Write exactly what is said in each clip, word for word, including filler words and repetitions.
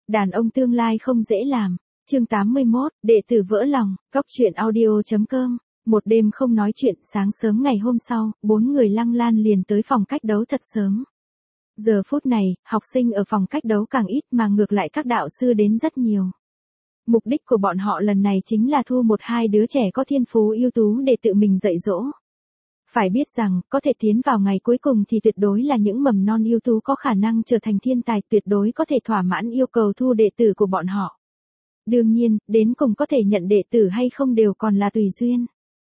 Đàn ông tương lai không dễ làm. Chương tám mươi mốt, đệ tử vỡ lòng, cóc truyện audio chấm com. Một đêm không nói chuyện, sáng sớm ngày hôm sau, bốn người Lăng Lan liền tới phòng cách đấu thật sớm. Giờ phút này, học sinh ở phòng cách đấu càng ít mà ngược lại các đạo sư đến rất nhiều. Mục đích của bọn họ lần này chính là thu một hai đứa trẻ có thiên phú ưu tú để tự mình dạy dỗ. Phải biết rằng, có thể tiến vào ngày cuối cùng thì tuyệt đối là những mầm non ưu tú có khả năng trở thành thiên tài, tuyệt đối có thể thỏa mãn yêu cầu thu đệ tử của bọn họ. Đương nhiên, đến cùng có thể nhận đệ tử hay không đều còn là tùy duyên.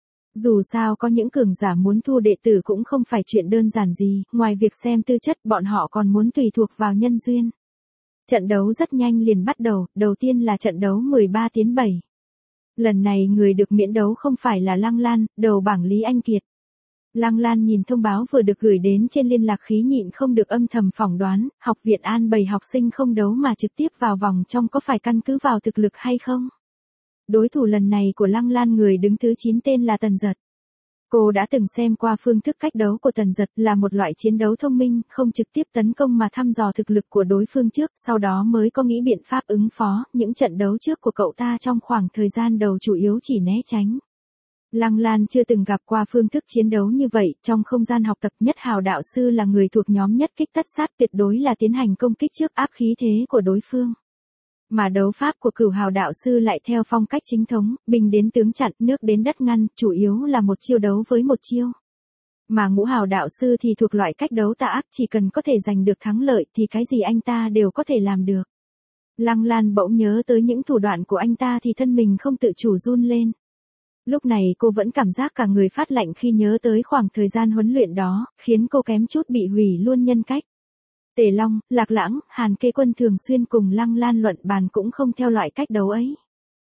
Dù sao có những cường giả muốn thu đệ tử cũng không phải chuyện đơn giản gì, ngoài việc xem tư chất bọn họ còn muốn tùy thuộc vào nhân duyên. Trận đấu rất nhanh liền bắt đầu, đầu tiên là trận đấu mười ba tiến bảy. Lần này người được miễn đấu không phải là Lăng Lan, đầu bảng Lý Anh Kiệt. Lăng Lan nhìn thông báo vừa được gửi đến trên liên lạc khí nhịn không được âm thầm phỏng đoán, học viện an bày học sinh không đấu mà trực tiếp vào vòng trong có phải căn cứ vào thực lực hay không? Đối thủ lần này của Lăng Lan người đứng thứ chín tên là Tần Dật. Cô đã từng xem qua phương thức cách đấu của Tần Dật là một loại chiến đấu thông minh, không trực tiếp tấn công mà thăm dò thực lực của đối phương trước, sau đó mới có nghĩ biện pháp ứng phó. Những trận đấu trước của cậu ta trong khoảng thời gian đầu chủ yếu chỉ né tránh. Lăng Lan chưa từng gặp qua phương thức chiến đấu như vậy, trong không gian học tập Nhất Hào đạo sư là người thuộc nhóm nhất kích tất sát, tuyệt đối là tiến hành công kích trước áp khí thế của đối phương. Mà đấu pháp của Cửu Hào đạo sư lại theo phong cách chính thống, binh đến tướng chặn, nước đến đất ngăn, chủ yếu là một chiêu đấu với một chiêu. Mà Ngũ Hào đạo sư thì thuộc loại cách đấu tà ác, chỉ cần có thể giành được thắng lợi thì cái gì anh ta đều có thể làm được. Lăng Lan bỗng nhớ tới những thủ đoạn của anh ta thì thân mình không tự chủ run lên. Lúc này cô vẫn cảm giác cả người phát lạnh khi nhớ tới khoảng thời gian huấn luyện đó, khiến cô kém chút bị hủy luôn nhân cách. Tề Long, Lạc Lãng, Hàn Kế Quân thường xuyên cùng Lăng Lan luận bàn cũng không theo loại cách đấu ấy.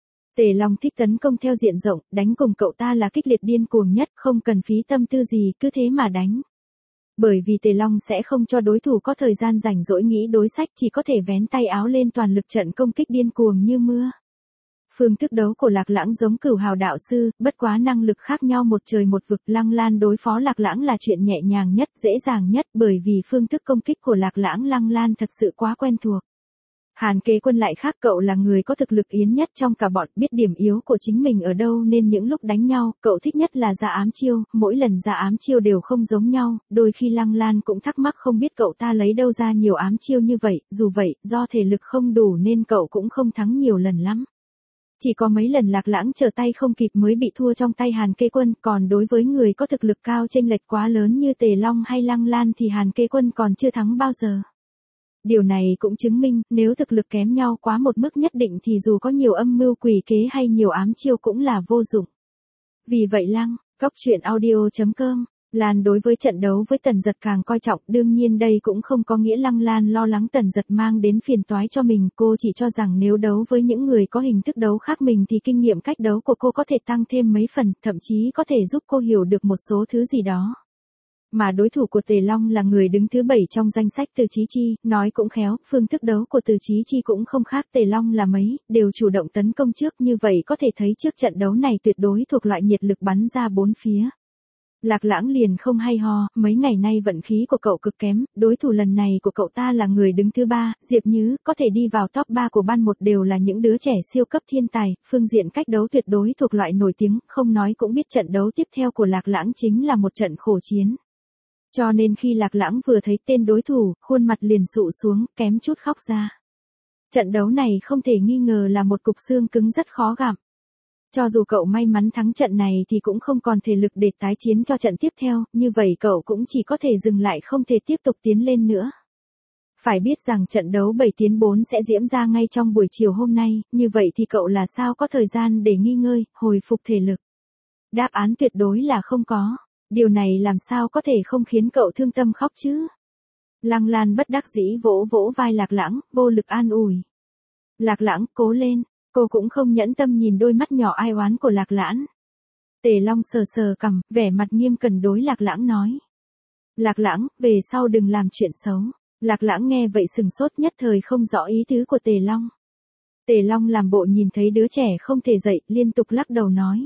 Tề Long thích tấn công theo diện rộng, đánh cùng cậu ta là kích liệt điên cuồng nhất, không cần phí tâm tư gì, cứ thế mà đánh. Bởi vì Tề Long sẽ không cho đối thủ có thời gian rảnh rỗi nghĩ đối sách, chỉ có thể vén tay áo lên toàn lực trận công kích điên cuồng như mưa. Phương thức đấu của Lạc Lãng giống Cửu Hào đạo sư, bất quá năng lực khác nhau một trời một vực. Lăng Lan đối phó Lạc Lãng là chuyện nhẹ nhàng nhất, dễ dàng nhất, bởi vì phương thức công kích của Lạc Lãng Lăng Lan thật sự quá quen thuộc. Hàn Kế Quân lại khác, cậu là người có thực lực yến nhất trong cả bọn, biết điểm yếu của chính mình ở đâu nên những lúc đánh nhau, cậu thích nhất là ra ám chiêu, mỗi lần ra ám chiêu đều không giống nhau, đôi khi Lăng Lan cũng thắc mắc không biết cậu ta lấy đâu ra nhiều ám chiêu như vậy, dù vậy, do thể lực không đủ nên cậu cũng không thắng nhiều lần lắm. Chỉ có mấy lần Lạc Lãng trở tay không kịp mới bị thua trong tay Hàn Kế Quân, còn đối với người có thực lực cao chênh lệch quá lớn như Tề Long hay Lăng Lan thì Hàn Kế Quân còn chưa thắng bao giờ. Điều này cũng chứng minh, nếu thực lực kém nhau quá một mức nhất định thì dù có nhiều âm mưu quỷ kế hay nhiều ám chiêu cũng là vô dụng. Vì vậy Lăng, cóc truyện audio chấm com, Lan đối với trận đấu với Tần Dật càng coi trọng, đương nhiên đây cũng không có nghĩa Lăng Lan lo lắng Tần Dật mang đến phiền toái cho mình, cô chỉ cho rằng nếu đấu với những người có hình thức đấu khác mình thì kinh nghiệm cách đấu của cô có thể tăng thêm mấy phần, thậm chí có thể giúp cô hiểu được một số thứ gì đó. Mà đối thủ của Tề Long là người đứng thứ bảy trong danh sách Từ Chí Chi, nói cũng khéo, phương thức đấu của Từ Chí Chi cũng không khác Tề Long là mấy, đều chủ động tấn công trước, như vậy có thể thấy trước trận đấu này tuyệt đối thuộc loại nhiệt lực bắn ra bốn phía. Lạc Lãng liền không hay ho, mấy ngày nay vận khí của cậu cực kém, đối thủ lần này của cậu ta là người đứng thứ ba, Diệp Nhứ, có thể đi vào top ba của ban một đều là những đứa trẻ siêu cấp thiên tài, phương diện cách đấu tuyệt đối thuộc loại nổi tiếng, không nói cũng biết trận đấu tiếp theo của Lạc Lãng chính là một trận khổ chiến. Cho nên khi Lạc Lãng vừa thấy tên đối thủ, khuôn mặt liền sụ xuống, kém chút khóc ra. Trận đấu này không thể nghi ngờ là một cục xương cứng rất khó gặm. Cho dù cậu may mắn thắng trận này thì cũng không còn thể lực để tái chiến cho trận tiếp theo, như vậy cậu cũng chỉ có thể dừng lại không thể tiếp tục tiến lên nữa. Phải biết rằng trận đấu bảy tiến bốn sẽ diễn ra ngay trong buổi chiều hôm nay, như vậy thì cậu là sao có thời gian để nghỉ ngơi, hồi phục thể lực. Đáp án tuyệt đối là không có, điều này làm sao có thể không khiến cậu thương tâm khóc chứ. Lăng Lan bất đắc dĩ vỗ vỗ vai Lạc Lãng, vô lực an ủi. Lạc Lãng, cố lên. Cô cũng không nhẫn tâm nhìn đôi mắt nhỏ ai oán của Lạc Lãng. Tề Long sờ sờ cằm, vẻ mặt nghiêm cẩn đối Lạc Lãng nói. Lạc Lãng, về sau đừng làm chuyện xấu. Lạc Lãng nghe vậy sừng sốt nhất thời không rõ ý tứ của Tề Long. Tề Long làm bộ nhìn thấy đứa trẻ không thể dậy, liên tục lắc đầu nói.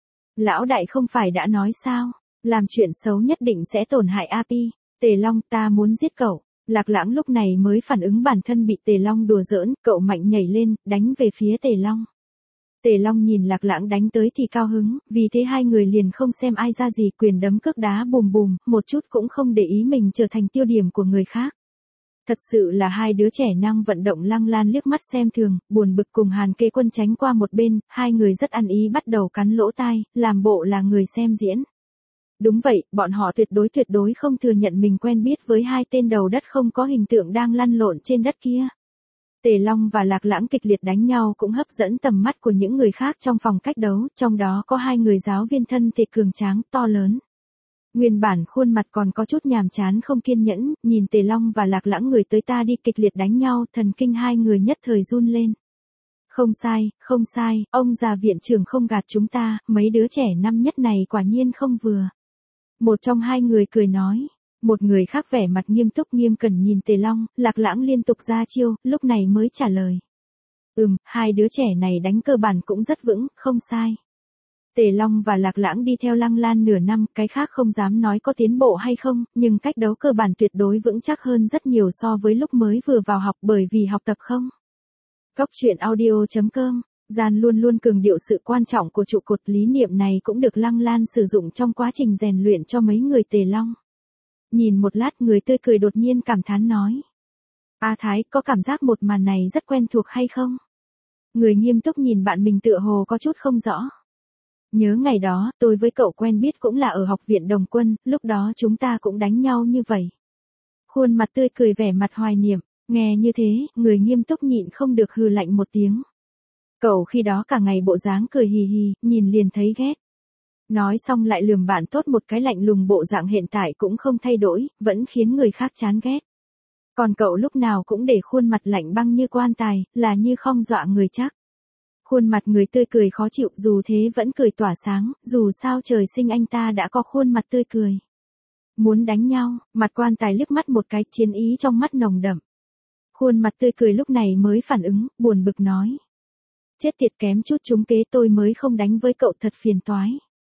Lão đại không phải đã nói sao, làm chuyện xấu nhất định sẽ tổn hại a pê. Tề Long, ta muốn giết cậu. Lạc Lãng lúc này mới phản ứng bản thân bị Tề Long đùa giỡn, cậu mạnh nhảy lên, đánh về phía Tề Long. Tề Long nhìn Lạc Lãng đánh tới thì cao hứng, vì thế hai người liền không xem ai ra gì, quyền đấm cước đá bùm bùm, một chút cũng không để ý mình trở thành tiêu điểm của người khác. Thật sự là hai đứa trẻ năng vận động. Lăng Lan liếc mắt xem thường, buồn bực cùng Hàn Kế Quân tránh qua một bên, hai người rất ăn ý bắt đầu cắn lỗ tai, làm bộ là người xem diễn. Đúng vậy, bọn họ tuyệt đối tuyệt đối không thừa nhận mình quen biết với hai tên đầu đất không có hình tượng đang lăn lộn trên đất kia. Tề Long và Lạc Lãng kịch liệt đánh nhau cũng hấp dẫn tầm mắt của những người khác trong phòng cách đấu, trong đó có hai người giáo viên thân thể cường tráng, to lớn. Nguyên bản khuôn mặt còn có chút nhàm chán không kiên nhẫn, nhìn Tề Long và Lạc Lãng người tới ta đi kịch liệt đánh nhau, thần kinh hai người nhất thời run lên. Không sai, không sai, ông già viện trưởng không gạt chúng ta, mấy đứa trẻ năm nhất này quả nhiên không vừa. Một trong hai người cười nói. Một người khác vẻ mặt nghiêm túc nghiêm cẩn nhìn Tề Long, Lạc Lãng liên tục ra chiêu, lúc này mới trả lời. Ừm, hai đứa trẻ này đánh cơ bản cũng rất vững, không sai. Tề Long và Lạc Lãng đi theo Lăng Lan nửa năm, cái khác không dám nói có tiến bộ hay không, nhưng cách đấu cơ bản tuyệt đối vững chắc hơn rất nhiều so với lúc mới vừa vào học, bởi vì học tập không. Góc truyện audio chấm com, Gian luôn luôn cường điệu sự quan trọng của trụ cột, lý niệm này cũng được Lăng Lan sử dụng trong quá trình rèn luyện cho mấy người Tề Long. Nhìn một lát người tươi cười đột nhiên cảm thán nói. A Thái, có cảm giác một màn này rất quen thuộc hay không? Người nghiêm túc nhìn bạn mình tựa hồ có chút không rõ. Nhớ ngày đó, tôi với cậu quen biết cũng là ở học viện Đồng Quân, lúc đó chúng ta cũng đánh nhau như vậy. Khuôn mặt tươi cười vẻ mặt hoài niệm, nghe như thế, người nghiêm túc nhịn không được hừ lạnh một tiếng. Cậu khi đó cả ngày bộ dáng cười hì hì, nhìn liền thấy ghét. Nói xong lại lườm bạn tốt một cái, lạnh lùng, bộ dạng hiện tại cũng không thay đổi, vẫn khiến người khác chán ghét. Còn cậu lúc nào cũng để khuôn mặt lạnh băng như quan tài, là như không dọa người chắc. Khuôn mặt người tươi cười khó chịu, dù thế vẫn cười tỏa sáng, dù sao trời sinh anh ta đã có khuôn mặt tươi cười. Muốn đánh nhau, mặt quan tài liếc mắt một cái, chiến ý trong mắt nồng đậm. Khuôn mặt tươi cười lúc này mới phản ứng, buồn bực nói. Chết tiệt, kém chút trúng kế, tôi mới không đánh với cậu, thật phiền toái.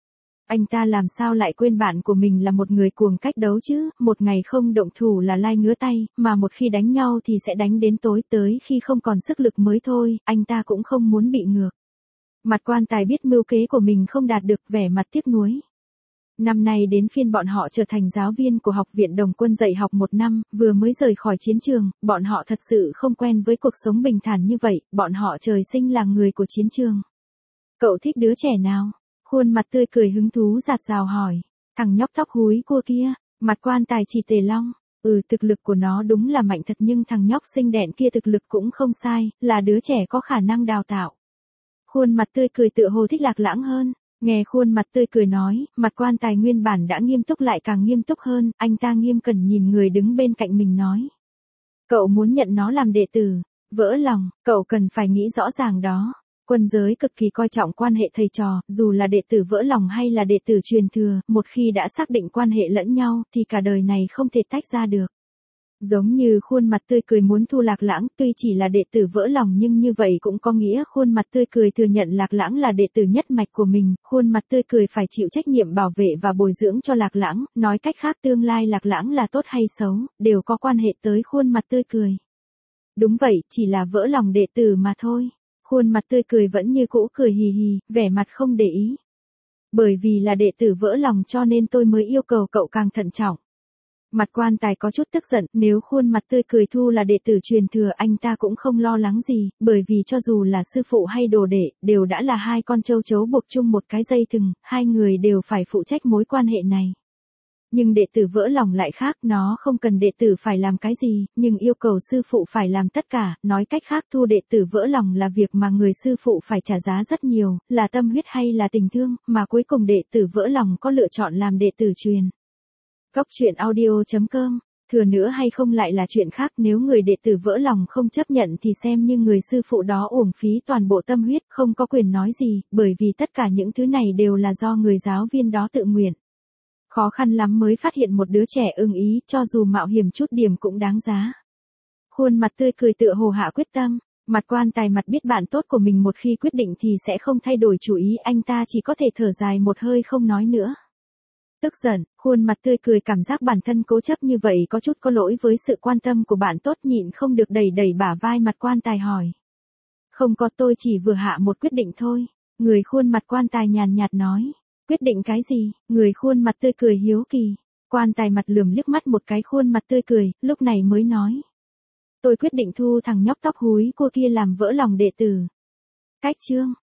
Anh ta làm sao lại quên bạn của mình là một người cuồng cách đấu chứ, một ngày không động thủ là lai ngứa tay, mà một khi đánh nhau thì sẽ đánh đến tối, tới khi không còn sức lực mới thôi, anh ta cũng không muốn bị ngược. Mặt quan tài biết mưu kế của mình không đạt được, vẻ mặt tiếc nuối. Năm nay đến phiên bọn họ trở thành giáo viên của học viện Đồng Quân dạy học một năm, vừa mới rời khỏi chiến trường, bọn họ thật sự không quen với cuộc sống bình thản như vậy, bọn họ trời sinh là người của chiến trường. Cậu thích đứa trẻ nào? Khuôn mặt tươi cười hứng thú rạt rào hỏi. Thằng nhóc tóc húi cua kia, mặt quan tài chỉ Tề Long. Ừ, thực lực của nó đúng là mạnh thật, nhưng thằng nhóc xinh đẹn kia thực lực cũng không sai, là đứa trẻ có khả năng đào tạo. Khuôn mặt tươi cười tựa hồ thích Lạc Lãng hơn. Nghe khuôn mặt tươi cười nói, mặt quan tài nguyên bản đã nghiêm túc lại càng nghiêm túc hơn, anh ta nghiêm cẩn nhìn người đứng bên cạnh mình nói. Cậu muốn nhận nó làm đệ tử, vỡ lòng, cậu cần phải nghĩ rõ ràng đó. Quân giới cực kỳ coi trọng quan hệ thầy trò, dù là đệ tử vỡ lòng hay là đệ tử truyền thừa, một khi đã xác định quan hệ lẫn nhau, thì cả đời này không thể tách ra được. Giống như khuôn mặt tươi cười muốn thu Lạc Lãng, tuy chỉ là đệ tử vỡ lòng nhưng như vậy cũng có nghĩa khuôn mặt tươi cười thừa nhận Lạc Lãng là đệ tử nhất mạch của mình, khuôn mặt tươi cười phải chịu trách nhiệm bảo vệ và bồi dưỡng cho Lạc Lãng, nói cách khác tương lai Lạc Lãng là tốt hay xấu, đều có quan hệ tới khuôn mặt tươi cười. Đúng vậy, chỉ là vỡ lòng đệ tử mà thôi. Khuôn mặt tươi cười vẫn như cũ cười hì hì, vẻ mặt không để ý. Bởi vì là đệ tử vỡ lòng cho nên tôi mới yêu cầu cậu càng thận trọng. Mặt quan tài có chút tức giận, nếu khuôn mặt tươi cười thu là đệ tử truyền thừa anh ta cũng không lo lắng gì, bởi vì cho dù là sư phụ hay đồ đệ, đều đã là hai con châu chấu buộc chung một cái dây thừng, hai người đều phải phụ trách mối quan hệ này. Nhưng đệ tử vỡ lòng lại khác, nó không cần đệ tử phải làm cái gì, nhưng yêu cầu sư phụ phải làm tất cả, nói cách khác thu đệ tử vỡ lòng là việc mà người sư phụ phải trả giá rất nhiều, là tâm huyết hay là tình thương, mà cuối cùng đệ tử vỡ lòng có lựa chọn làm đệ tử truyền. Góc truyện audio chấm com, thừa nữa hay không lại là chuyện khác, nếu người đệ tử vỡ lòng không chấp nhận thì xem như người sư phụ đó uổng phí toàn bộ tâm huyết, không có quyền nói gì, bởi vì tất cả những thứ này đều là do người giáo viên đó tự nguyện. Khó khăn lắm mới phát hiện một đứa trẻ ưng ý, cho dù mạo hiểm chút điểm cũng đáng giá. Khuôn mặt tươi cười tựa hồ hạ quyết tâm, mặt quan tài mặt biết bạn tốt của mình một khi quyết định thì sẽ không thay đổi chủ ý, anh ta chỉ có thể thở dài một hơi không nói nữa. Tức giận, khuôn mặt tươi cười cảm giác bản thân cố chấp như vậy có chút có lỗi với sự quan tâm của bạn tốt nhịn không được đẩy đẩy bả vai mặt quan tài hỏi. Không có, tôi chỉ vừa hạ một quyết định thôi. Người khuôn mặt quan tài nhàn nhạt nói. Quyết định cái gì? Người khuôn mặt tươi cười hiếu kỳ. Quan tài mặt lườm liếc mắt một cái khuôn mặt tươi cười, lúc này mới nói. Tôi quyết định thu thằng nhóc tóc húi cua kia làm vỡ lòng đệ tử. Cách chương.